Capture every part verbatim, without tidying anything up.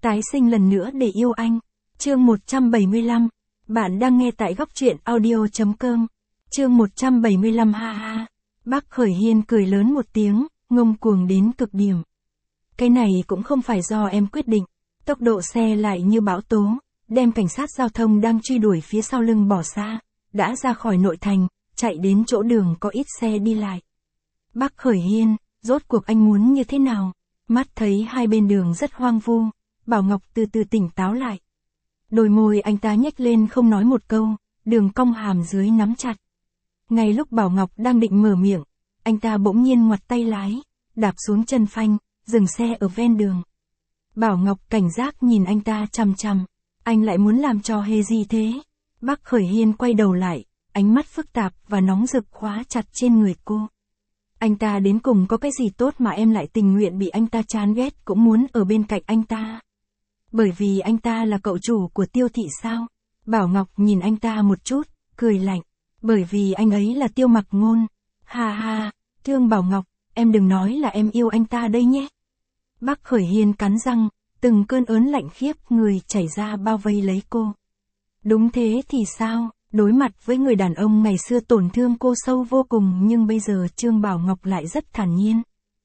Tái sinh lần nữa để yêu anh. Chương một trăm bảy mươi lăm. Bạn đang nghe tại góc truyện audio.com. Chương một trăm bảy mươi lăm ha ha. Bác Khởi Hiên cười lớn một tiếng, ngông cuồng đến cực điểm. Cái này cũng không phải do em quyết định. Tốc độ xe lại như bão tố, đem cảnh sát giao thông đang truy đuổi phía sau lưng bỏ xa, đã ra khỏi nội thành, chạy đến chỗ đường có ít xe đi lại. Bác Khởi Hiên, rốt cuộc anh muốn như thế nào? Mắt thấy hai bên đường rất hoang vu, Bảo Ngọc từ từ tỉnh táo lại. Đôi môi anh ta nhếch lên không nói một câu, đường cong hàm dưới nắm chặt. Ngay lúc Bảo Ngọc đang định mở miệng, anh ta bỗng nhiên ngoặt tay lái, đạp xuống chân phanh, dừng xe ở ven đường. Bảo Ngọc cảnh giác nhìn anh ta chằm chằm, anh lại muốn làm trò hề gì thế? Bác Khởi Hiên quay đầu lại, ánh mắt phức tạp và nóng rực khóa chặt trên người cô. Anh ta đến cùng có cái gì tốt mà em lại tình nguyện bị anh ta chán ghét cũng muốn ở bên cạnh anh ta? Bởi vì anh ta là cậu chủ của Tiêu thị sao? Bảo Ngọc nhìn anh ta một chút, cười lạnh. Bởi vì anh ấy là Tiêu Mặc Ngôn. Ha ha, thương Bảo Ngọc, em đừng nói là em yêu anh ta đây nhé. Bác Khởi Hiên cắn răng, từng cơn ớn lạnh khiếp người chảy ra bao vây lấy cô. Đúng thế thì sao? Đối mặt với người đàn ông ngày xưa tổn thương cô sâu vô cùng nhưng bây giờ Trương Bảo Ngọc lại rất thản nhiên.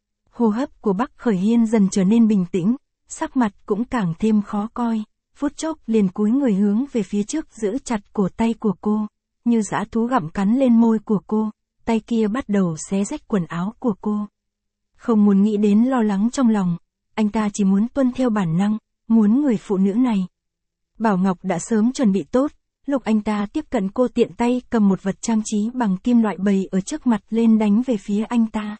Hô hấp của Bác Khởi Hiên dần trở nên bình tĩnh, sắc mặt cũng càng thêm khó coi, phút chốc liền cúi người hướng về phía trước giữ chặt cổ tay của cô, như dã thú gặm cắn lên môi của cô, tay kia bắt đầu xé rách quần áo của cô. Không muốn nghĩ đến lo lắng trong lòng, anh ta chỉ muốn tuân theo bản năng, muốn người phụ nữ này. Bảo Ngọc đã sớm chuẩn bị tốt, lúc anh ta tiếp cận cô tiện tay cầm một vật trang trí bằng kim loại bày ở trước mặt lên đánh về phía anh ta.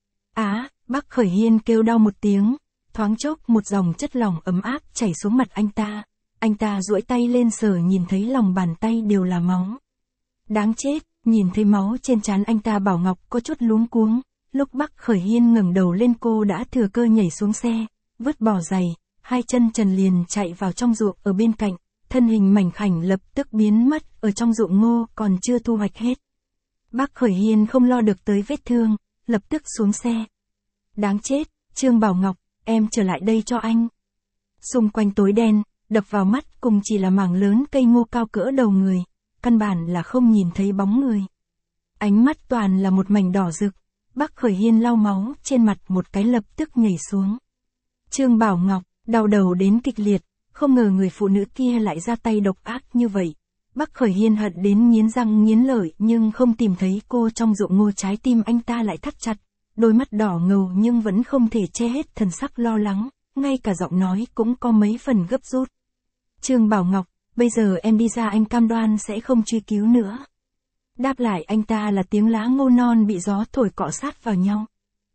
Á, Bác Khởi Hiên kêu đau một tiếng, thoáng chốc một dòng chất lỏng ấm áp chảy xuống mặt anh ta. Anh ta duỗi tay lên sờ nhìn thấy lòng bàn tay đều là máu. Đáng chết, nhìn thấy máu trên trán anh ta Bảo Ngọc có chút luống cuống. Lúc Bác Khởi Hiên ngẩng đầu lên cô đã thừa cơ nhảy xuống xe, vứt bỏ giày, hai chân trần liền chạy vào trong ruộng ở bên cạnh, thân hình mảnh khảnh lập tức biến mất ở trong ruộng ngô còn chưa thu hoạch hết. Bác Khởi Hiên không lo được tới vết thương, lập tức xuống xe. Đáng chết, Trương Bảo Ngọc, em trở lại đây cho anh. Xung quanh tối đen, đập vào mắt cùng chỉ là mảng lớn cây ngô cao cỡ đầu người, căn bản là không nhìn thấy bóng người. Ánh mắt toàn là một mảnh đỏ rực. Bác Khởi Hiên lau máu trên mặt một cái lập tức nhảy xuống. Trương Bảo Ngọc, đau đầu đến kịch liệt, không ngờ người phụ nữ kia lại ra tay độc ác như vậy. Bác Khởi Hiên hận đến nghiến răng nghiến lợi nhưng không tìm thấy cô trong ruộng ngô, trái tim anh ta lại thắt chặt, đôi mắt đỏ ngầu nhưng vẫn không thể che hết thần sắc lo lắng, ngay cả giọng nói cũng có mấy phần gấp rút. Trương Bảo Ngọc, bây giờ em đi ra anh cam đoan sẽ không truy cứu nữa. Đáp lại anh ta là tiếng lá ngô non bị gió thổi cọ sát vào nhau.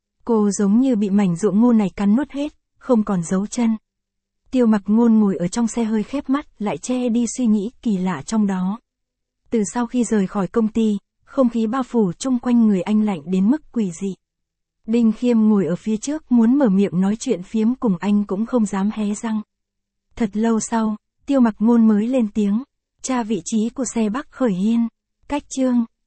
Cô giống như bị mảnh ruộng ngô này cắn nuốt hết, không còn dấu chân. Tiêu Mặc Ngôn ngồi ở trong xe hơi khép mắt lại che đi suy nghĩ kỳ lạ trong đó. Từ sau khi rời khỏi công ty, không khí bao phủ chung quanh người anh lạnh đến mức quỷ dị. Đinh Khiêm ngồi ở phía trước muốn mở miệng nói chuyện phiếm cùng anh cũng không dám hé răng. Thật lâu sau, Tiêu Mặc Ngôn mới lên tiếng, tra vị trí của xe Bác Khởi Hiên. Cách Trương